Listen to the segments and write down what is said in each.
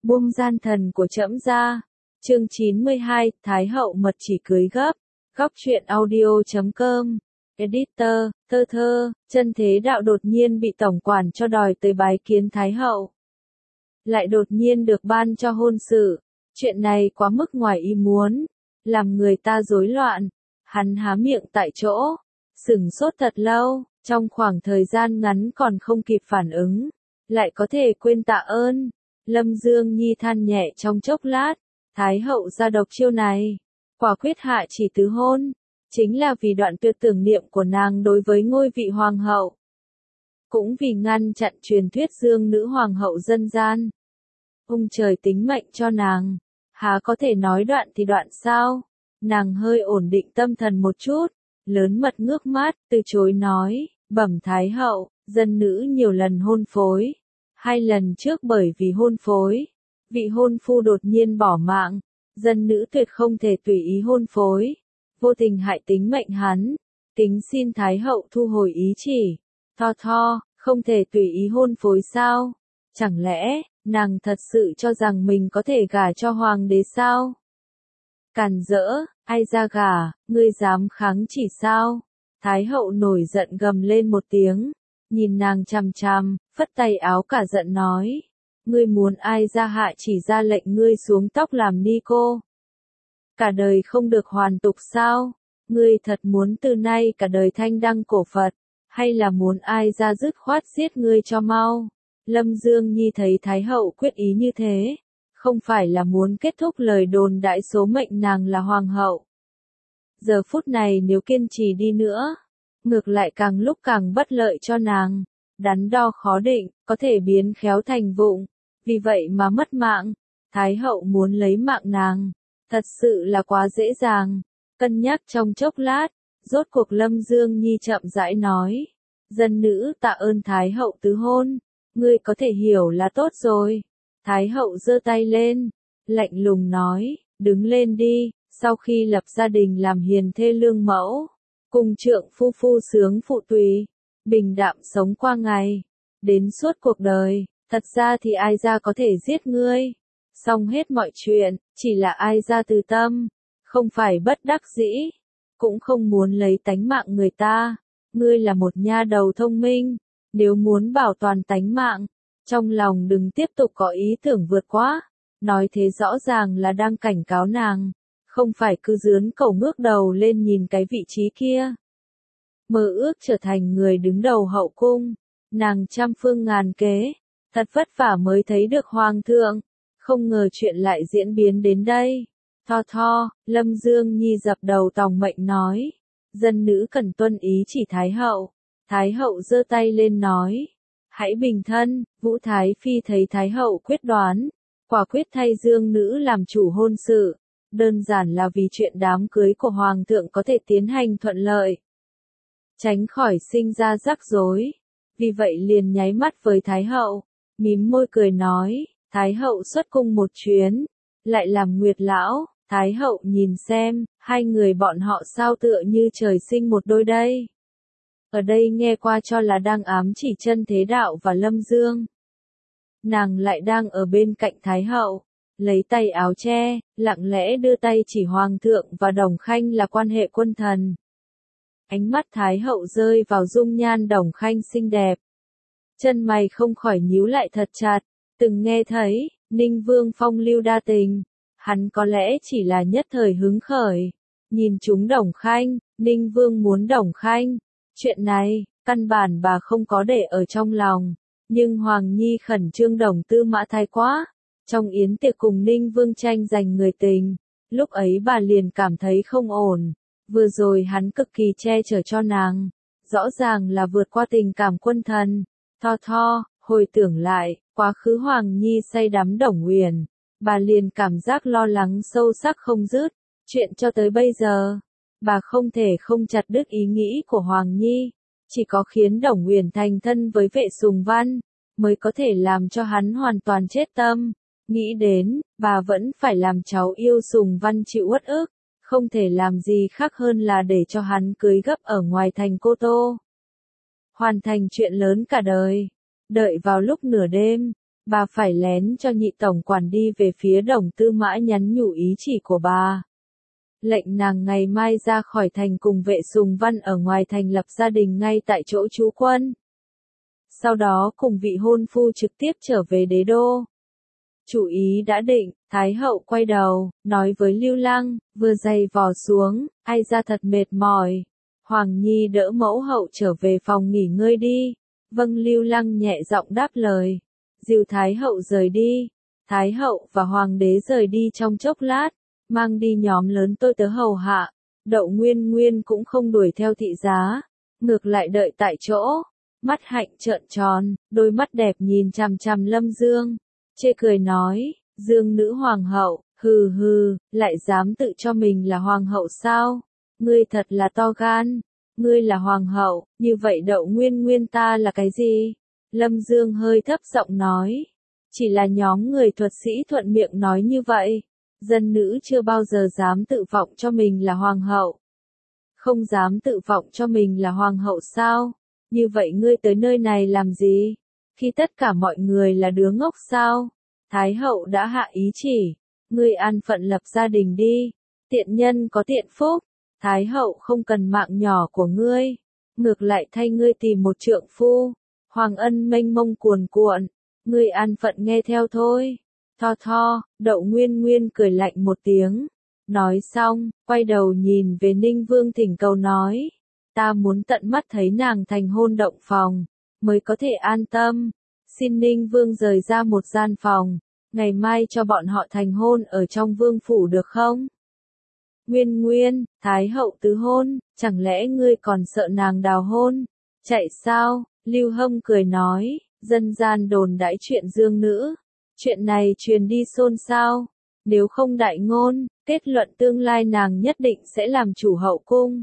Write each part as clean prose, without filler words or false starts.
buông gian thần của trẫm ra. Chương 92, Thái hậu mật chỉ cưới gấp. Góc truyện audio.com. Editor, Thơ Thơ, Chân Thế Đạo đột nhiên bị tổng quản cho đòi tới bái kiến Thái hậu. Lại đột nhiên được ban cho hôn sự. Chuyện này quá mức ngoài ý muốn, làm người ta rối loạn. Hắn há miệng tại chỗ, sửng sốt thật lâu, trong khoảng thời gian ngắn còn không kịp phản ứng, lại có thể quên tạ ơn. Lâm Dương Nhi than nhẹ trong chốc lát, Thái hậu ra độc chiêu này, quả quyết hạ chỉ tứ hôn, chính là vì đoạn tuyệt tưởng niệm của nàng đối với ngôi vị hoàng hậu. Cũng vì ngăn chặn truyền thuyết dương nữ hoàng hậu dân gian. Ông trời tính mệnh cho nàng, há có thể nói đoạn thì đoạn sao? Nàng hơi ổn định tâm thần một chút, lớn mật ngước mắt, từ chối nói, bẩm Thái hậu, dân nữ nhiều lần hôn phối. 2 lần trước bởi vì hôn phối, vị hôn phu đột nhiên bỏ mạng, dân nữ tuyệt không thể tùy ý hôn phối, vô tình hại tính mệnh hắn, kính xin Thái hậu thu hồi ý chỉ. Tho, không thể tùy ý hôn phối sao? Chẳng lẽ, nàng thật sự cho rằng mình có thể gả cho hoàng đế sao? Càn rỡ, ai ra gả, ngươi dám kháng chỉ sao? Thái hậu nổi giận gầm lên một tiếng, nhìn nàng chằm chằm, phất tay áo cả giận nói, ngươi muốn ai ra hạ chỉ ra lệnh ngươi xuống tóc làm ni cô? Cả đời không được hoàn tục sao? Ngươi thật muốn từ nay cả đời thanh đăng cổ Phật, hay là muốn ai ra dứt khoát giết ngươi cho mau? Lâm Dương Nhi thấy Thái hậu quyết ý như thế, không phải là muốn kết thúc lời đồn đại số mệnh nàng là hoàng hậu. Giờ phút này nếu kiên trì đi nữa, ngược lại càng lúc càng bất lợi cho nàng, đắn đo khó định, có thể biến khéo thành vụng, vì vậy mà mất mạng. Thái hậu muốn lấy mạng nàng, thật sự là quá dễ dàng. Cân nhắc trong chốc lát, rốt cuộc Lâm Dương Nhi chậm rãi nói, dân nữ tạ ơn Thái hậu tứ hôn, ngươi có thể hiểu là tốt rồi. Thái hậu giơ tay lên, lạnh lùng nói, đứng lên đi, sau khi lập gia đình làm hiền thê lương mẫu, cùng trượng phu phu sướng phụ tùy, bình đạm sống qua ngày, đến suốt cuộc đời. Thật ra thì ai ra có thể giết ngươi, xong hết mọi chuyện, chỉ là ai ra từ tâm, không phải bất đắc dĩ, cũng không muốn lấy tánh mạng người ta. Ngươi là một nha đầu thông minh, nếu muốn bảo toàn tánh mạng, trong lòng đừng tiếp tục có ý tưởng vượt quá. Nói thế rõ ràng là đang cảnh cáo nàng, không phải cứ dướn cổ ngước đầu lên nhìn cái vị trí kia. Mơ ước trở thành người đứng đầu hậu cung, nàng trăm phương ngàn kế, thật vất vả mới thấy được hoàng thượng, không ngờ chuyện lại diễn biến đến đây. Tho, Lâm Dương Nhi dập đầu tòng mệnh nói, dân nữ cần tuân ý chỉ Thái hậu. Thái hậu giơ tay lên nói, hãy bình thân. Vũ Thái Phi thấy Thái hậu quyết đoán, quả quyết thay dương nữ làm chủ hôn sự, đơn giản là vì chuyện đám cưới của hoàng thượng có thể tiến hành thuận lợi, tránh khỏi sinh ra rắc rối. Vì vậy liền nháy mắt với Thái hậu, mím môi cười nói, Thái hậu xuất cung một chuyến, lại làm nguyệt lão. Thái hậu nhìn xem, hai người bọn họ sao tựa như trời sinh một đôi đây. Ở đây nghe qua cho là đang ám chỉ Chân Thế Đạo và Lâm Dương. Nàng lại đang ở bên cạnh Thái hậu, lấy tay áo che, lặng lẽ đưa tay chỉ hoàng thượng và Đồng Khanh là quan hệ quân thần. Ánh mắt Thái hậu rơi vào dung nhan Đồng Khanh xinh đẹp. Chân mày không khỏi nhíu lại thật chặt, từng nghe thấy, Ninh Vương phong lưu đa tình. Hắn có lẽ chỉ là nhất thời hứng khởi, nhìn chúng Đồng Khanh, Ninh Vương muốn Đồng Khanh. Chuyện này, căn bản bà không có để ở trong lòng, nhưng Hoàng Nhi khẩn trương đồng tư mã thái quá. Trong yến tiệc cùng Ninh Vương tranh giành người tình, lúc ấy bà liền cảm thấy không ổn. Vừa rồi hắn cực kỳ che chở cho nàng, rõ ràng là vượt qua tình cảm quân thần. Tho, hồi tưởng lại, quá khứ Hoàng Nhi say đắm Đồng Uyển, bà liền cảm giác lo lắng sâu sắc không dứt. Chuyện cho tới bây giờ, bà không thể không chặt đứt ý nghĩ của Hoàng Nhi, chỉ có khiến Đồng Uyển thành thân với Vệ Sùng Văn, mới có thể làm cho hắn hoàn toàn chết tâm. Nghĩ đến, bà vẫn phải làm cháu yêu Sùng Văn chịu uất ức, không thể làm gì khác hơn là để cho hắn cưới gấp ở ngoài thành Cô Tô. Hoàn thành chuyện lớn cả đời. Đợi vào lúc nửa đêm, bà phải lén cho nhị tổng quản đi về phía Đồng Tư Mã nhắn nhủ ý chỉ của bà. Lệnh nàng ngày mai ra khỏi thành cùng vệ Sùng Văn ở ngoài thành lập gia đình ngay tại chỗ trú quân. Sau đó cùng vị hôn phu trực tiếp trở về đế đô. Chủ ý đã định, Thái hậu quay đầu, nói với Lưu Lăng, vừa giày vò xuống, ai ra thật mệt mỏi. Hoàng Nhi đỡ mẫu hậu trở về phòng nghỉ ngơi đi. Vâng, Lưu Lăng nhẹ giọng đáp lời. Dìu Thái hậu rời đi. Thái hậu và hoàng đế rời đi trong chốc lát, mang đi nhóm lớn tôi tớ hầu hạ. Đậu Nguyên Nguyên cũng không đuổi theo thị giá, ngược lại đợi tại chỗ. Mắt hạnh trợn tròn, đôi mắt đẹp nhìn chằm chằm Lâm Dương. Chê cười nói, Dương nữ hoàng hậu, hừ hừ, lại dám tự cho mình là hoàng hậu sao? Ngươi thật là to gan. Ngươi là hoàng hậu, như vậy Đậu Nguyên Nguyên ta là cái gì? Lâm Dương hơi thấp giọng nói. Chỉ là nhóm người thuật sĩ thuận miệng nói như vậy. Dân nữ chưa bao giờ dám tự vọng cho mình là hoàng hậu. Không dám tự vọng cho mình là hoàng hậu sao? Như vậy ngươi tới nơi này làm gì? Khi tất cả mọi người là đứa ngốc sao? Thái hậu đã hạ ý chỉ. Ngươi an phận lập gia đình đi. Tiện nhân có tiện phúc. Thái hậu không cần mạng nhỏ của ngươi. Ngược lại thay ngươi tìm một trượng phu. Hoàng ân mênh mông cuồn cuộn. Ngươi an phận nghe theo thôi. Tho tho, Đậu Nguyên Nguyên cười lạnh một tiếng. Nói xong, quay đầu nhìn về Ninh Vương thỉnh cầu nói. Ta muốn tận mắt thấy nàng thành hôn động phòng, mới có thể an tâm. Xin Ninh Vương rời ra một gian phòng, ngày mai cho bọn họ thành hôn ở trong vương phủ được không? Nguyên Nguyên, Thái hậu tứ hôn, chẳng lẽ ngươi còn sợ nàng đào hôn? Chạy sao? Lưu Hâm cười nói, dân gian đồn đãi chuyện dương nữ. Chuyện này truyền đi xôn xao. Nếu không đại ngôn, kết luận tương lai nàng nhất định sẽ làm chủ hậu cung.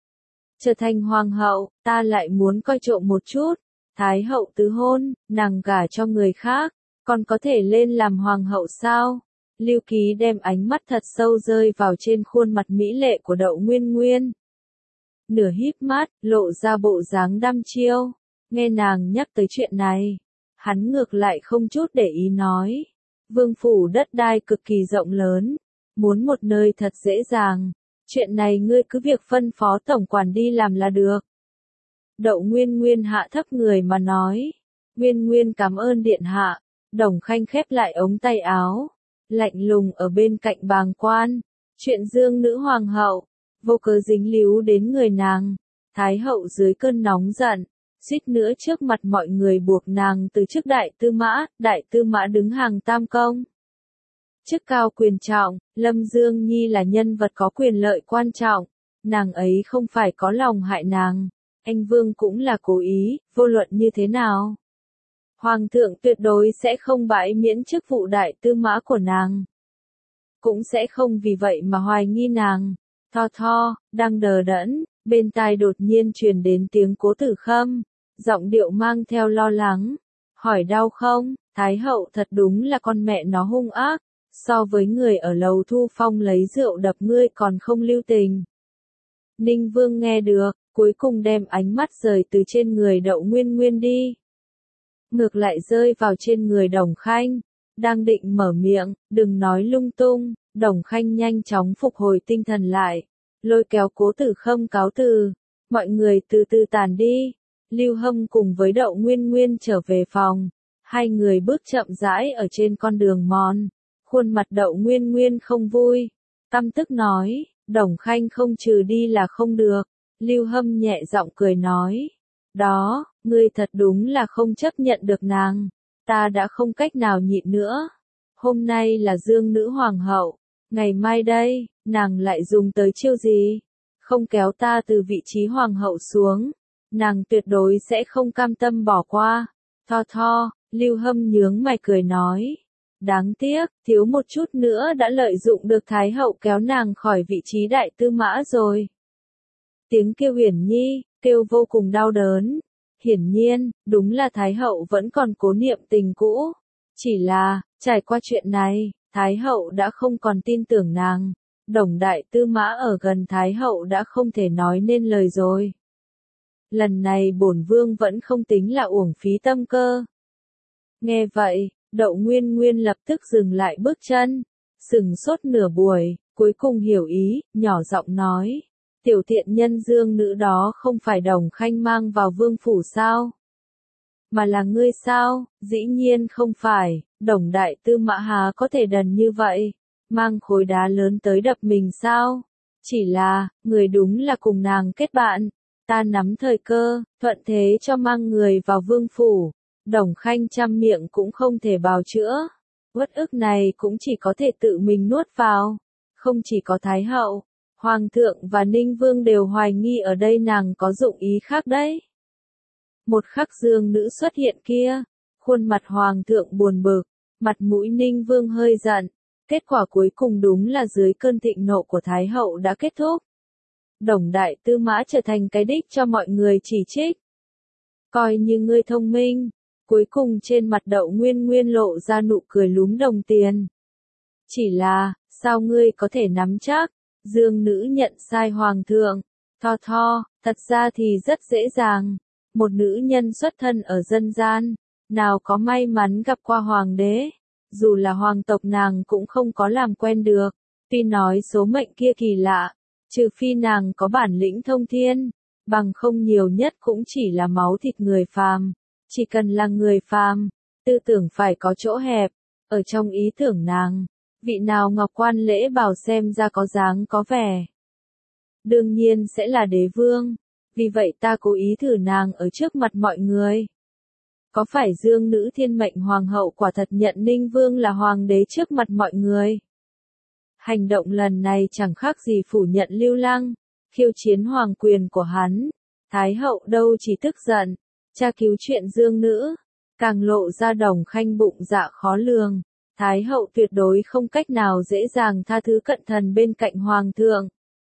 Trở thành hoàng hậu, ta lại muốn coi trộm một chút. Thái hậu tứ hôn, nàng gả cho người khác, còn có thể lên làm hoàng hậu sao? Lưu Ký đem ánh mắt thật sâu rơi vào trên khuôn mặt mỹ lệ của Đậu Nguyên Nguyên. Nửa híp mắt, lộ ra bộ dáng đăm chiêu. Nghe nàng nhắc tới chuyện này, hắn ngược lại không chút để ý nói. Vương phủ đất đai cực kỳ rộng lớn, muốn một nơi thật dễ dàng. Chuyện này ngươi cứ việc phân phó tổng quản đi làm là được. Đậu Nguyên Nguyên hạ thấp người mà nói. Nguyên Nguyên cảm ơn điện hạ. Đồng Khanh khép lại ống tay áo, lạnh lùng ở bên cạnh bàng quan. Chuyện dương nữ hoàng hậu, vô cớ dính líu đến người nàng. Thái hậu dưới cơn nóng giận, suýt nữa trước mặt mọi người buộc nàng từ chức đại tư mã đứng hàng tam công. Chức cao quyền trọng, Lâm Dương Nhi là nhân vật có quyền lợi quan trọng, nàng ấy không phải có lòng hại nàng, anh Vương cũng là cố ý, vô luận như thế nào. Hoàng thượng tuyệt đối sẽ không bãi miễn chức vụ đại tư mã của nàng. Cũng sẽ không vì vậy mà hoài nghi nàng. Tho tho, đang đờ đẫn, bên tai đột nhiên truyền đến tiếng Cố Tử Khâm, giọng điệu mang theo lo lắng. Hỏi đau không? Thái hậu thật đúng là con mẹ nó hung ác. So với người ở lầu Thu Phong lấy rượu đập ngươi còn không lưu tình. Ninh Vương nghe được, cuối cùng đem ánh mắt rời từ trên người Đậu Nguyên Nguyên đi. Ngược lại rơi vào trên người Đồng Khanh. Đang định mở miệng, đừng nói lung tung. Đồng Khanh nhanh chóng phục hồi tinh thần lại. Lôi kéo Cố Tử Khâm cáo từ. Mọi người từ từ tàn đi. Lưu Hâm cùng với Đậu Nguyên Nguyên trở về phòng. Hai người bước chậm rãi ở trên con đường mòn. Khuôn mặt Đậu Nguyên Nguyên không vui. Căm tức nói, Đồng Khanh không trừ đi là không được. Lưu Hâm nhẹ giọng cười nói. Đó, ngươi thật đúng là không chấp nhận được nàng. Ta đã không cách nào nhịn nữa. Hôm nay là dương nữ hoàng hậu. Ngày mai đây, nàng lại dùng tới chiêu gì? Không kéo ta từ vị trí hoàng hậu xuống. Nàng tuyệt đối sẽ không cam tâm bỏ qua. Tho tho, Lưu Hâm nhướng mày cười nói. Đáng tiếc, thiếu một chút nữa đã lợi dụng được Thái hậu kéo nàng khỏi vị trí đại tư mã rồi. Tiếng kêu Uyển Nhi, kêu vô cùng đau đớn. Hiển nhiên, đúng là Thái hậu vẫn còn cố niệm tình cũ. Chỉ là, trải qua chuyện này, Thái hậu đã không còn tin tưởng nàng. Đồng đại tư mã ở gần Thái hậu đã không thể nói nên lời rồi. Lần này bổn vương vẫn không tính là uổng phí tâm cơ. Nghe vậy, Đậu Nguyên Nguyên lập tức dừng lại bước chân, sững sốt nửa buổi, cuối cùng hiểu ý, nhỏ giọng nói. Tiểu thiện nhân dương nữ đó không phải Đồng Khanh mang vào vương phủ sao? Mà là ngươi sao? Dĩ nhiên không phải, Đồng đại tư mã há có thể đần như vậy, mang khối đá lớn tới đập mình sao? Chỉ là, người đúng là cùng nàng kết bạn, ta nắm thời cơ, thuận thế cho mang người vào vương phủ, Đồng Khanh trăm miệng cũng không thể bào chữa, uất ức này cũng chỉ có thể tự mình nuốt vào, không chỉ có Thái hậu, Hoàng thượng và Ninh Vương đều hoài nghi ở đây nàng có dụng ý khác đấy. Một khắc dương nữ xuất hiện kia, khuôn mặt Hoàng thượng buồn bực, mặt mũi Ninh Vương hơi giận, kết quả cuối cùng đúng là dưới cơn thịnh nộ của Thái hậu đã kết thúc. Đồng đại tư mã trở thành cái đích cho mọi người chỉ trích. Coi như ngươi thông minh, cuối cùng trên mặt Đậu Nguyên Nguyên lộ ra nụ cười lúm đồng tiền. Chỉ là, sao ngươi có thể nắm chắc, dương nữ nhận sai Hoàng thượng, thật ra thì rất dễ dàng. Một nữ nhân xuất thân ở dân gian, nào có may mắn gặp qua hoàng đế, dù là hoàng tộc nàng cũng không có làm quen được, tuy nói số mệnh kia kỳ lạ, trừ phi nàng có bản lĩnh thông thiên, bằng không nhiều nhất cũng chỉ là máu thịt người phàm, chỉ cần là người phàm, tư tưởng phải có chỗ hẹp, ở trong ý tưởng nàng, vị nào ngọc quan lễ bảo xem ra có dáng có vẻ. Đương nhiên sẽ là đế vương. Vì vậy ta cố ý thử nàng ở trước mặt mọi người. Có phải dương nữ thiên mệnh hoàng hậu quả thật nhận Ninh Vương là hoàng đế trước mặt mọi người? Hành động lần này chẳng khác gì phủ nhận Lưu Lăng, khiêu chiến hoàng quyền của hắn. Thái hậu đâu chỉ tức giận, tra cứu chuyện dương nữ, càng lộ ra Đồng Khanh bụng dạ khó lường. Thái hậu tuyệt đối không cách nào dễ dàng tha thứ cận thần bên cạnh hoàng thượng.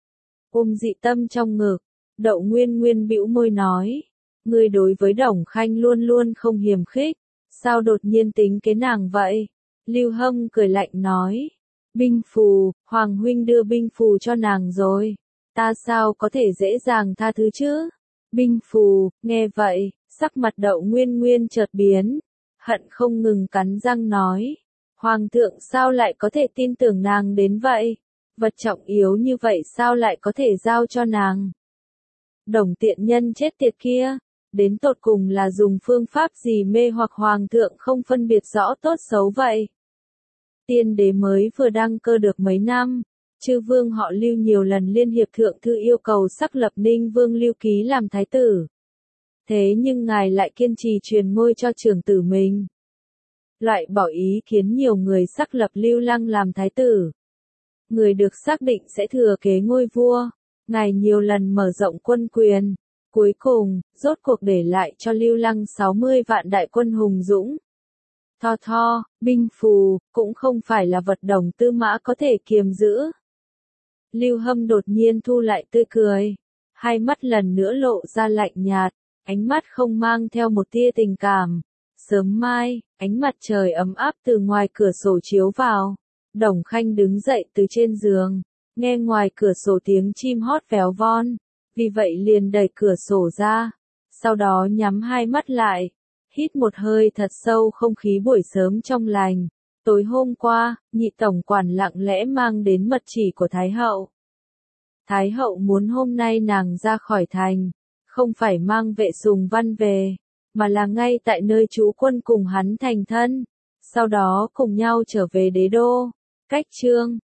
Ôm dị tâm trong ngực. Đậu Nguyên Nguyên bĩu môi nói, ngươi đối với Đồng Khanh luôn luôn không hiềm khích, sao đột nhiên tính kế nàng vậy? Lưu Hâm cười lạnh nói, binh phù, Hoàng huynh đưa binh phù cho nàng rồi, ta sao có thể dễ dàng tha thứ chứ? Binh phù, nghe vậy, sắc mặt Đậu Nguyên Nguyên chợt biến, hận không ngừng cắn răng nói, Hoàng thượng sao lại có thể tin tưởng nàng đến vậy? Vật trọng yếu như vậy sao lại có thể giao cho nàng? Đồng tiện nhân chết tiệt kia, đến tột cùng là dùng phương pháp gì mê hoặc hoàng thượng không phân biệt rõ tốt xấu vậy? Tiên đế mới vừa đăng cơ được mấy năm, chư vương họ Lưu nhiều lần liên hiệp thượng thư yêu cầu sắc lập Ninh Vương Lưu Ký làm thái tử. Thế nhưng ngài lại kiên trì truyền ngôi cho trưởng tử mình. Loại bỏ ý kiến nhiều người sắc lập Lưu Lăng làm thái tử. Người được xác định sẽ thừa kế ngôi vua. Ngài nhiều lần mở rộng quân quyền, cuối cùng, rốt cuộc để lại cho Lưu Lăng 60 vạn đại quân hùng dũng. Binh phù, cũng không phải là vật Đồng tư mã có thể kiềm giữ. Lưu Hâm đột nhiên thu lại tươi cười, hai mắt lần nữa lộ ra lạnh nhạt, ánh mắt không mang theo một tia tình cảm. Sớm mai, ánh mặt trời ấm áp từ ngoài cửa sổ chiếu vào, Đồng Khanh đứng dậy từ trên giường. Nghe ngoài cửa sổ tiếng chim hót véo von, vì vậy liền đẩy cửa sổ ra, sau đó nhắm hai mắt lại, hít một hơi thật sâu không khí buổi sớm trong lành. Tối hôm qua, nhị tổng quản lặng lẽ mang đến mật chỉ của Thái hậu. Thái hậu muốn hôm nay nàng ra khỏi thành, không phải mang vệ sùng văn về, mà là ngay tại nơi trú quân cùng hắn thành thân, sau đó cùng nhau trở về đế đô. Cách chương